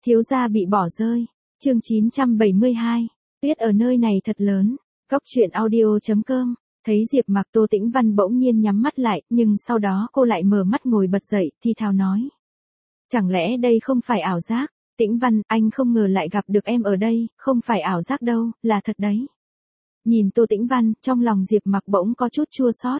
Thiếu gia bị bỏ rơi. Chương 972. Tuyết ở nơi này thật lớn. Góc truyện audio.com. Thấy Diệp Mặc, Tô Tĩnh Văn bỗng nhiên nhắm mắt lại, nhưng sau đó cô lại mở mắt ngồi bật dậy, thi thào nói. Chẳng lẽ đây không phải ảo giác? Tĩnh Văn, anh không ngờ lại gặp được em ở đây, không phải ảo giác đâu, là thật đấy. Nhìn Tô Tĩnh Văn, trong lòng Diệp Mặc bỗng có chút chua xót.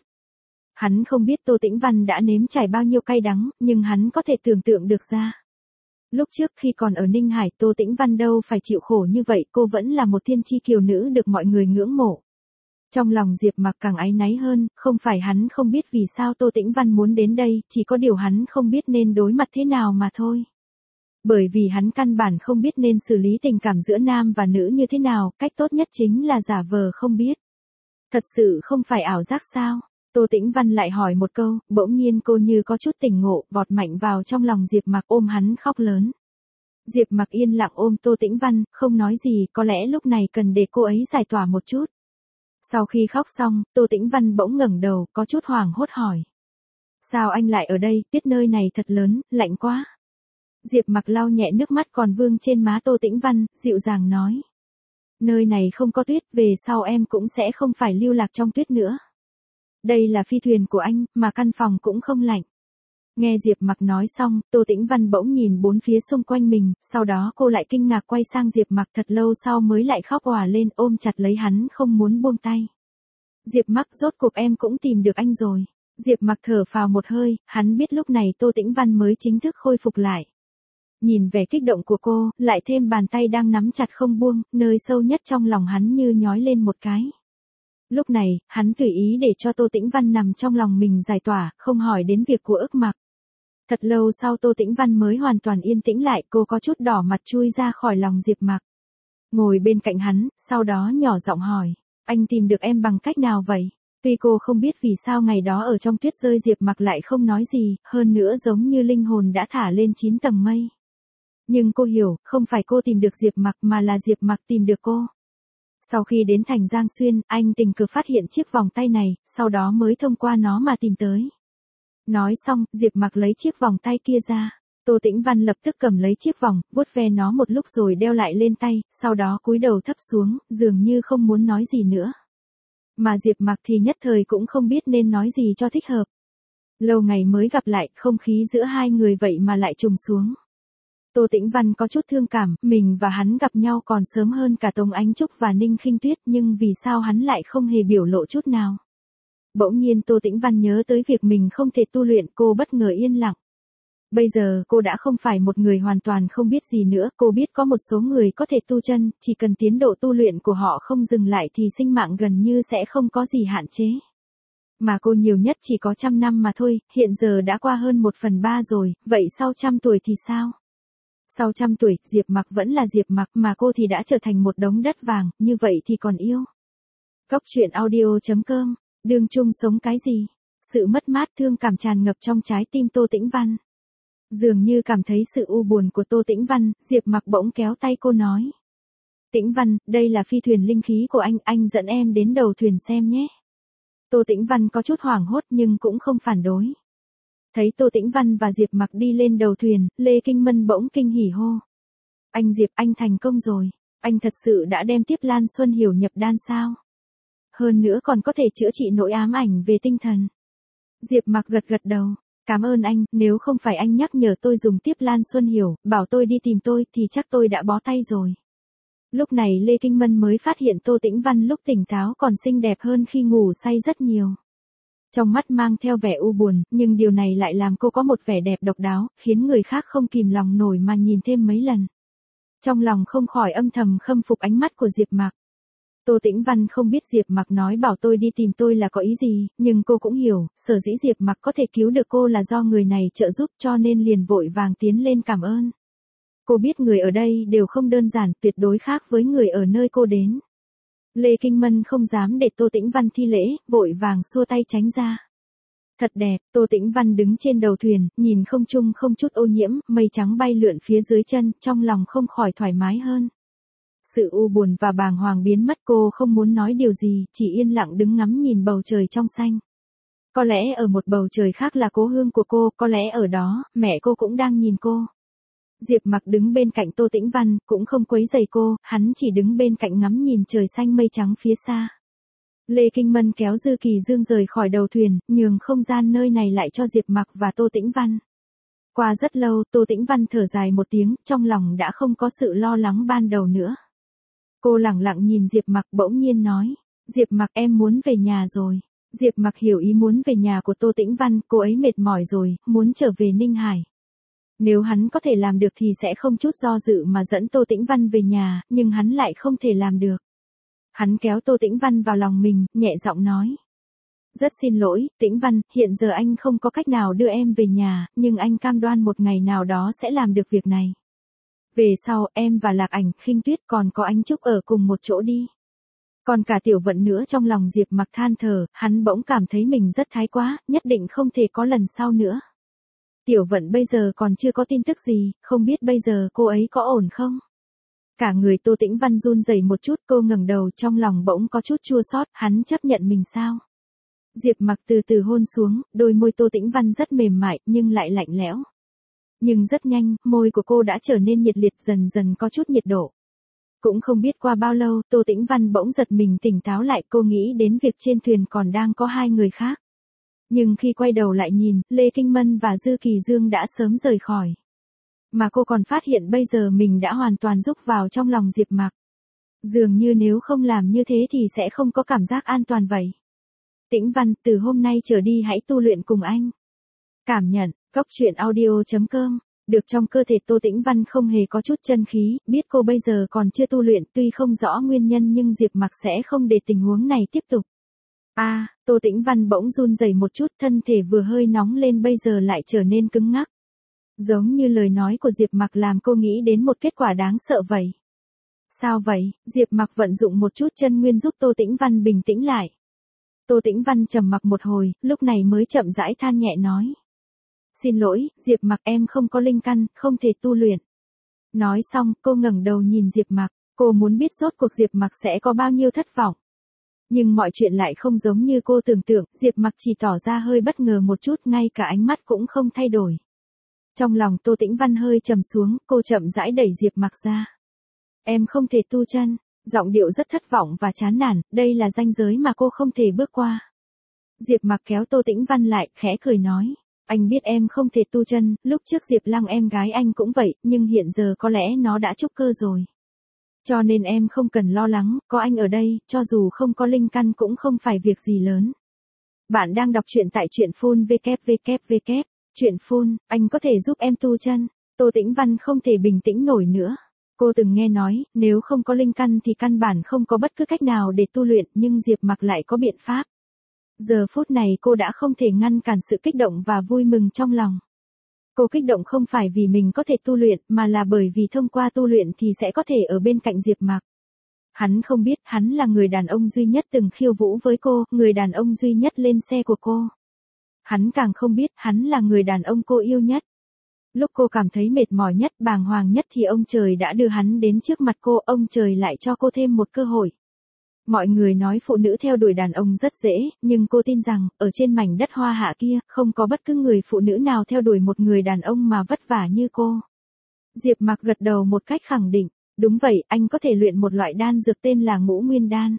Hắn không biết Tô Tĩnh Văn đã nếm trải bao nhiêu cay đắng, nhưng hắn có thể tưởng tượng được ra. Lúc trước khi còn ở Ninh Hải, Tô Tĩnh Văn đâu phải chịu khổ như vậy, cô vẫn là một thiên chi kiều nữ được mọi người ngưỡng mộ. Trong lòng Diệp Mặc càng áy náy hơn, không phải hắn không biết vì sao Tô Tĩnh Văn muốn đến đây, chỉ có điều hắn không biết nên đối mặt thế nào mà thôi. Bởi vì hắn căn bản không biết nên xử lý tình cảm giữa nam và nữ như thế nào, cách tốt nhất chính là giả vờ không biết. Thật sự không phải ảo giác sao? Tô Tĩnh Văn lại hỏi một câu, bỗng nhiên cô như có chút tỉnh ngộ, vọt mạnh vào trong lòng Diệp Mặc ôm hắn khóc lớn. Diệp Mặc yên lặng ôm Tô Tĩnh Văn, không nói gì, có lẽ lúc này cần để cô ấy giải tỏa một chút. Sau khi khóc xong, Tô Tĩnh Văn bỗng ngẩng đầu, có chút hoảng hốt hỏi. Sao anh lại ở đây, tuyết nơi này thật lớn, lạnh quá. Diệp Mặc lau nhẹ nước mắt còn vương trên má Tô Tĩnh Văn, dịu dàng nói. Nơi này không có tuyết, về sau em cũng sẽ không phải lưu lạc trong tuyết nữa. Đây là phi thuyền của anh, mà căn phòng cũng không lạnh. Nghe Diệp Mặc nói xong, Tô Tĩnh Văn bỗng nhìn bốn phía xung quanh mình, sau đó cô lại kinh ngạc quay sang Diệp Mặc, thật lâu sau mới lại khóc òa lên, ôm chặt lấy hắn không muốn buông tay. Diệp Mặc, rốt cuộc em cũng tìm được anh rồi. Diệp Mặc thở phào một hơi, hắn biết lúc này Tô Tĩnh Văn mới chính thức khôi phục lại. Nhìn vẻ kích động của cô, lại thêm bàn tay đang nắm chặt không buông, nơi sâu nhất trong lòng hắn như nhói lên một cái. Lúc này, hắn tùy ý để cho Tô Tĩnh Văn nằm trong lòng mình giải tỏa, không hỏi đến việc của Ức Mặc. Thật lâu sau Tô Tĩnh Văn mới hoàn toàn yên tĩnh lại, cô có chút đỏ mặt chui ra khỏi lòng Diệp Mặc. Ngồi bên cạnh hắn, sau đó nhỏ giọng hỏi, anh tìm được em bằng cách nào vậy? Tuy cô không biết vì sao ngày đó ở trong tuyết rơi Diệp Mặc lại không nói gì, hơn nữa giống như linh hồn đã thả lên 9 tầng mây. Nhưng cô hiểu, không phải cô tìm được Diệp Mặc mà là Diệp Mặc tìm được cô. Sau khi đến thành Giang Xuyên, anh tình cờ phát hiện chiếc vòng tay này, sau đó mới thông qua nó mà tìm tới. Nói xong, Diệp Mặc lấy chiếc vòng tay kia ra. Tô Tĩnh Văn lập tức cầm lấy chiếc vòng, vuốt ve nó một lúc rồi đeo lại lên tay, sau đó cúi đầu thấp xuống, dường như không muốn nói gì nữa. Mà Diệp Mặc thì nhất thời cũng không biết nên nói gì cho thích hợp. Lâu ngày mới gặp lại, không khí giữa hai người vậy mà lại trùng xuống. Tô Tĩnh Văn có chút thương cảm, mình và hắn gặp nhau còn sớm hơn cả Tống Ánh Trúc và Ninh Khinh Tuyết, nhưng vì sao hắn lại không hề biểu lộ chút nào. Bỗng nhiên Tô Tĩnh Văn nhớ tới việc mình không thể tu luyện, cô bất ngờ yên lặng. Bây giờ cô đã không phải một người hoàn toàn không biết gì nữa, cô biết có một số người có thể tu chân, chỉ cần tiến độ tu luyện của họ không dừng lại thì sinh mạng gần như sẽ không có gì hạn chế. Mà cô nhiều nhất chỉ có 100 năm mà thôi, hiện giờ đã qua hơn 1/3 rồi, vậy sau 100 tuổi thì sao? Sau 100 tuổi, Diệp Mặc vẫn là Diệp Mặc mà cô thì đã trở thành một đống đất vàng, như vậy thì còn yêu. Góc truyện audio.com. Đường chung sống cái gì? Sự mất mát thương cảm tràn ngập trong trái tim Tô Tĩnh Văn. Dường như cảm thấy sự u buồn của Tô Tĩnh Văn, Diệp Mặc bỗng kéo tay cô nói. Tĩnh Văn, đây là phi thuyền linh khí của anh dẫn em đến đầu thuyền xem nhé. Tô Tĩnh Văn có chút hoảng hốt nhưng cũng không phản đối. Thấy Tô Tĩnh Văn và Diệp Mặc đi lên đầu thuyền, Lê Kinh Mân bỗng kinh hỉ hô. Anh Diệp, anh thành công rồi. Anh thật sự đã đem Tiếp Lan Xuân Hiểu nhập đan sao? Hơn nữa còn có thể chữa trị nỗi ám ảnh về tinh thần. Diệp Mặc gật gật đầu. Cảm ơn anh, nếu không phải anh nhắc nhở tôi dùng Tiếp Lan Xuân Hiểu, bảo tôi đi tìm tôi thì chắc tôi đã bó tay rồi. Lúc này Lê Kinh Mân mới phát hiện Tô Tĩnh Văn lúc tỉnh táo còn xinh đẹp hơn khi ngủ say rất nhiều. Trong mắt mang theo vẻ u buồn, nhưng điều này lại làm cô có một vẻ đẹp độc đáo, khiến người khác không kìm lòng nổi mà nhìn thêm mấy lần. Trong lòng không khỏi âm thầm khâm phục ánh mắt của Diệp Mặc. Tô Tĩnh Văn không biết Diệp Mặc nói bảo tôi đi tìm tôi là có ý gì, nhưng cô cũng hiểu, sở dĩ Diệp Mặc có thể cứu được cô là do người này trợ giúp cho nên liền vội vàng tiến lên cảm ơn. Cô biết người ở đây đều không đơn giản, tuyệt đối khác với người ở nơi cô đến. Lê Kinh Mân không dám để Tô Tĩnh Văn thi lễ, vội vàng xua tay tránh ra. Thật đẹp, Tô Tĩnh Văn đứng trên đầu thuyền, nhìn không trung không chút ô nhiễm, mây trắng bay lượn phía dưới chân, trong lòng không khỏi thoải mái hơn. Sự u buồn và bàng hoàng biến mất, cô không muốn nói điều gì, chỉ yên lặng đứng ngắm nhìn bầu trời trong xanh. Có lẽ ở một bầu trời khác là cố hương của cô, có lẽ ở đó, mẹ cô cũng đang nhìn cô. Diệp Mặc đứng bên cạnh Tô Tĩnh Văn, cũng không quấy rầy cô, hắn chỉ đứng bên cạnh ngắm nhìn trời xanh mây trắng phía xa. Lê Kinh Mân kéo Dư Kỳ Dương rời khỏi đầu thuyền, nhường không gian nơi này lại cho Diệp Mặc và Tô Tĩnh Văn. Qua rất lâu, Tô Tĩnh Văn thở dài một tiếng, trong lòng đã không có sự lo lắng ban đầu nữa. Cô lẳng lặng nhìn Diệp Mặc bỗng nhiên nói, Diệp Mặc em muốn về nhà rồi. Diệp Mặc hiểu ý muốn về nhà của Tô Tĩnh Văn, cô ấy mệt mỏi rồi, muốn trở về Ninh Hải. Nếu hắn có thể làm được thì sẽ không chút do dự mà dẫn Tô Tĩnh Văn về nhà, nhưng hắn lại không thể làm được. Hắn kéo Tô Tĩnh Văn vào lòng mình, nhẹ giọng nói. Rất xin lỗi, Tĩnh Văn, hiện giờ anh không có cách nào đưa em về nhà, nhưng anh cam đoan một ngày nào đó sẽ làm được việc này. Về sau, em và Lạc Ảnh, Khinh Tuyết còn có anh Trúc ở cùng một chỗ đi. Còn cả Tiểu Vận nữa. Trong lòng Diệp Mặc than thở, hắn bỗng cảm thấy mình rất thái quá, nhất định không thể có lần sau nữa. Tiểu Vận bây giờ còn chưa có tin tức gì, không biết bây giờ cô ấy có ổn không? Cả người Tô Tĩnh Văn run rẩy một chút, cô ngẩng đầu, trong lòng bỗng có chút chua xót, hắn chấp nhận mình sao? Diệp Mặc từ từ hôn xuống, đôi môi Tô Tĩnh Văn rất mềm mại, nhưng lại lạnh lẽo. Nhưng rất nhanh, môi của cô đã trở nên nhiệt liệt, dần dần có chút nhiệt độ. Cũng không biết qua bao lâu, Tô Tĩnh Văn bỗng giật mình tỉnh táo lại, cô nghĩ đến việc trên thuyền còn đang có hai người khác. Nhưng khi quay đầu lại nhìn, Lê Kinh Mân và Dư Kỳ Dương đã sớm rời khỏi. Mà cô còn phát hiện bây giờ mình đã hoàn toàn rúc vào trong lòng Diệp Mặc. Dường như nếu không làm như thế thì sẽ không có cảm giác an toàn vậy. Tĩnh Văn, từ hôm nay trở đi hãy tu luyện cùng anh. Cảm nhận, goctruyện.audio.com. Được trong cơ thể Tô Tĩnh Văn không hề có chút chân khí, biết cô bây giờ còn chưa tu luyện, tuy không rõ nguyên nhân nhưng Diệp Mặc sẽ không để tình huống này tiếp tục. Tô Tĩnh Văn bỗng run rẩy một chút, thân thể vừa hơi nóng lên bây giờ lại trở nên cứng ngắc. Giống như lời nói của Diệp Mặc làm cô nghĩ đến một kết quả đáng sợ vậy. Sao vậy? Diệp Mặc vận dụng một chút chân nguyên giúp Tô Tĩnh Văn bình tĩnh lại. Tô Tĩnh Văn trầm mặc một hồi, lúc này mới chậm rãi than nhẹ nói. Xin lỗi, Diệp Mặc, em không có linh căn, không thể tu luyện. Nói xong, cô ngẩng đầu nhìn Diệp Mặc, cô muốn biết rốt cuộc Diệp Mặc sẽ có bao nhiêu thất vọng. Nhưng mọi chuyện lại không giống như cô tưởng tượng, Diệp Mặc chỉ tỏ ra hơi bất ngờ một chút, ngay cả ánh mắt cũng không thay đổi. Trong lòng Tô Tĩnh Văn hơi trầm xuống, cô chậm rãi đẩy Diệp Mặc ra. Em không thể tu chân, giọng điệu rất thất vọng và chán nản, đây là ranh giới mà cô không thể bước qua. Diệp Mặc kéo Tô Tĩnh Văn lại, khẽ cười nói. Anh biết em không thể tu chân, lúc trước Diệp Lăng em gái anh cũng vậy, nhưng hiện giờ có lẽ nó đã trúc cơ rồi. Cho nên em không cần lo lắng, có anh ở đây, cho dù không có linh căn cũng không phải việc gì lớn. Bạn đang đọc truyện tại truyện phun www. Truyện phun, anh có thể giúp em tu chân. Tô Tĩnh Văn không thể bình tĩnh nổi nữa. Cô từng nghe nói, nếu không có linh căn thì căn bản không có bất cứ cách nào để tu luyện, nhưng Diệp Mặc lại có biện pháp. Giờ phút này cô đã không thể ngăn cản sự kích động và vui mừng trong lòng. Cô kích động không phải vì mình có thể tu luyện, mà là bởi vì thông qua tu luyện thì sẽ có thể ở bên cạnh Diệp Mặc. Hắn không biết, hắn là người đàn ông duy nhất từng khiêu vũ với cô, người đàn ông duy nhất lên xe của cô. Hắn càng không biết, hắn là người đàn ông cô yêu nhất. Lúc cô cảm thấy mệt mỏi nhất, bàng hoàng nhất thì ông trời đã đưa hắn đến trước mặt cô, ông trời lại cho cô thêm một cơ hội. Mọi người nói phụ nữ theo đuổi đàn ông rất dễ, nhưng cô tin rằng, ở trên mảnh đất hoa hạ kia, không có bất cứ người phụ nữ nào theo đuổi một người đàn ông mà vất vả như cô. Diệp Mặc gật đầu một cách khẳng định, đúng vậy, anh có thể luyện một loại đan dược tên là Ngũ Nguyên Đan.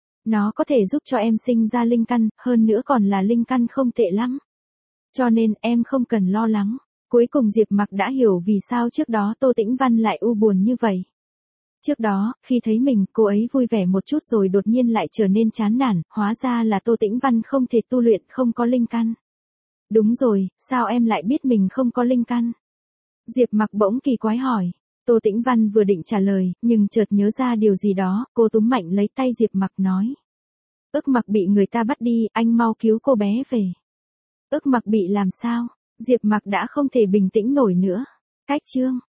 Nó có thể giúp cho em sinh ra linh căn, hơn nữa còn là linh căn không tệ lắm. Cho nên em không cần lo lắng. Cuối cùng Diệp Mặc đã hiểu vì sao trước đó Tô Tĩnh Văn lại u buồn như vậy. Trước đó, khi thấy mình, cô ấy vui vẻ một chút rồi đột nhiên lại trở nên chán nản, hóa ra là Tô Tĩnh Văn không thể tu luyện, không có linh căn. Đúng rồi, sao em lại biết mình không có linh căn? Diệp Mặc bỗng kỳ quái hỏi. Tô Tĩnh Văn vừa định trả lời, nhưng chợt nhớ ra điều gì đó, cô túm mạnh lấy tay Diệp Mặc nói. Ước Mặc bị người ta bắt đi, anh mau cứu cô bé về. Ước Mặc bị làm sao? Diệp Mặc đã không thể bình tĩnh nổi nữa. Cách chương